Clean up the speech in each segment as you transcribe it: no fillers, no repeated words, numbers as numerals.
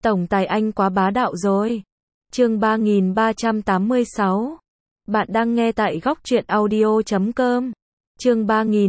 Tổng tài anh quá bá đạo rồi. Chương 3386. Bạn đang nghe tại góc truyện audio.com. Chương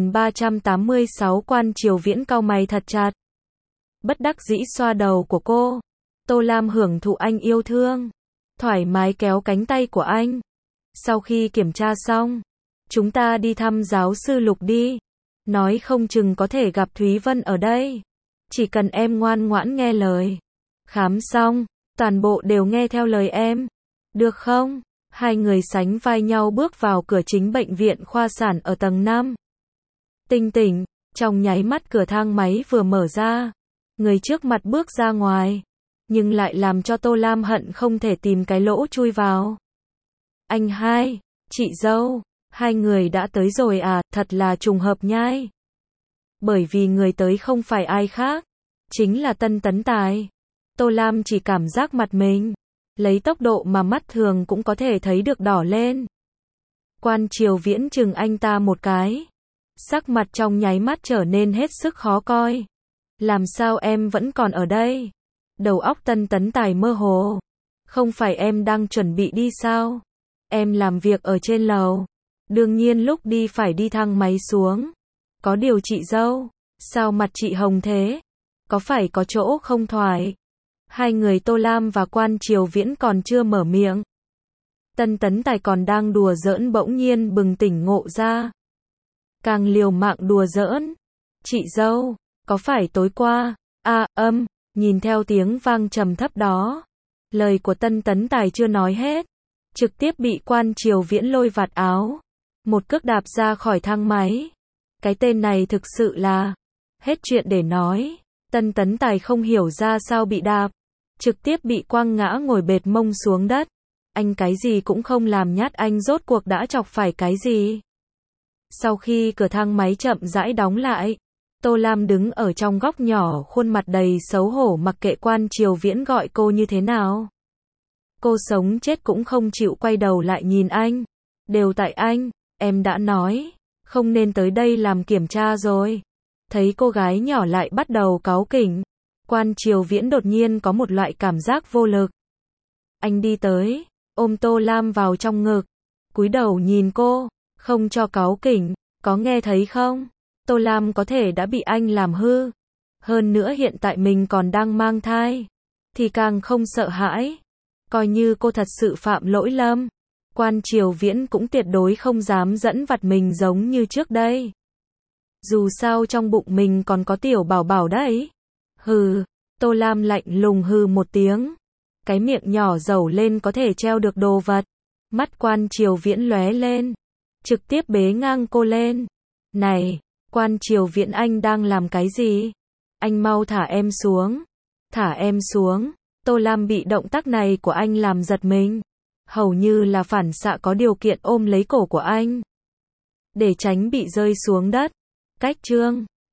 3386. Quan Triều Viễn cau mày thật chặt. Bất đắc dĩ xoa đầu của cô. Tô Lam hưởng thụ anh yêu thương, thoải mái kéo cánh tay của anh. Sau khi kiểm tra xong, chúng ta đi thăm giáo sư Lục đi. Nói không chừng có thể gặp Thúy Vân ở đây. Chỉ cần em ngoan ngoãn nghe lời. Khám xong, toàn bộ đều nghe theo lời em. Được không? Hai người sánh vai nhau bước vào cửa chính bệnh viện khoa sản ở tầng 5. Tinh tỉnh, trong nháy mắt cửa thang máy vừa mở ra. Người trước mặt bước ra ngoài, nhưng lại làm cho Tô Lam hận không thể tìm cái lỗ chui vào. Anh hai, chị dâu, hai người đã tới rồi à, thật là trùng hợp nhai. Bởi vì người tới không phải ai khác, chính là Tân Tấn Tài. Tô Lam chỉ cảm giác mặt mình, lấy tốc độ mà mắt thường cũng có thể thấy được đỏ lên. Quan Triều Viễn chừng anh ta một cái. Sắc mặt trong nháy mắt trở nên hết sức khó coi. Làm sao em vẫn còn ở đây? Đầu óc Tân Tấn Tài mơ hồ. Không phải em đang chuẩn bị đi sao? Em làm việc ở trên lầu. Đương nhiên lúc đi phải đi thang máy xuống. Có điều chị dâu, sao mặt chị hồng thế? Có phải có chỗ không thoải? Hai người Tô Lam và Quan Triều Viễn còn chưa mở miệng. Tân Tấn Tài còn đang đùa giỡn bỗng nhiên bừng tỉnh ngộ ra. Càng liều mạng đùa giỡn. Chị dâu, có phải tối qua, nhìn theo tiếng vang trầm thấp đó. Lời của Tân Tấn Tài chưa nói hết. Trực tiếp bị Quan Triều Viễn lôi vạt áo. Một cước đạp ra khỏi thang máy. Cái tên này thực sự là hết chuyện để nói. Tân Tấn Tài không hiểu ra sao bị đạp. Trực tiếp bị quăng ngã ngồi bệt mông xuống đất. Anh cái gì cũng không làm nhát, anh rốt cuộc đã chọc phải cái gì? Sau khi cửa thang máy chậm rãi đóng lại, Tô Lam đứng ở trong góc nhỏ, khuôn mặt đầy xấu hổ mặc kệ Quan Triều Viễn gọi cô như thế nào. Cô sống chết cũng không chịu quay đầu lại nhìn anh. Đều tại anh, em đã nói, không nên tới đây làm kiểm tra rồi. Thấy cô gái nhỏ lại bắt đầu cáu kỉnh. Quan Triều Viễn đột nhiên có một loại cảm giác vô lực. Anh đi tới, ôm Tô Lam vào trong ngực, cúi đầu nhìn cô, không cho cáu kỉnh, có nghe thấy không? Tô Lam có thể đã bị anh làm hư. Hơn nữa hiện tại mình còn đang mang thai, thì càng không sợ hãi. Coi như cô thật sự phạm lỗi lầm, Quan Triều Viễn cũng tuyệt đối không dám dẫn vặt mình giống như trước đây. Dù sao trong bụng mình còn có tiểu bảo bảo đấy. Hừ, Tô Lam lạnh lùng hừ một tiếng. Cái miệng nhỏ dẩu lên có thể treo được đồ vật. Mắt Quan Triều Viễn lóe lên, trực tiếp bế ngang cô lên. Này, Quan Triều Viễn, anh đang làm cái gì? Anh mau thả em xuống. Thả em xuống. Tô Lam bị động tác này của anh làm giật mình. Hầu như là phản xạ có điều kiện ôm lấy cổ của anh, để tránh bị rơi xuống đất. Cách chương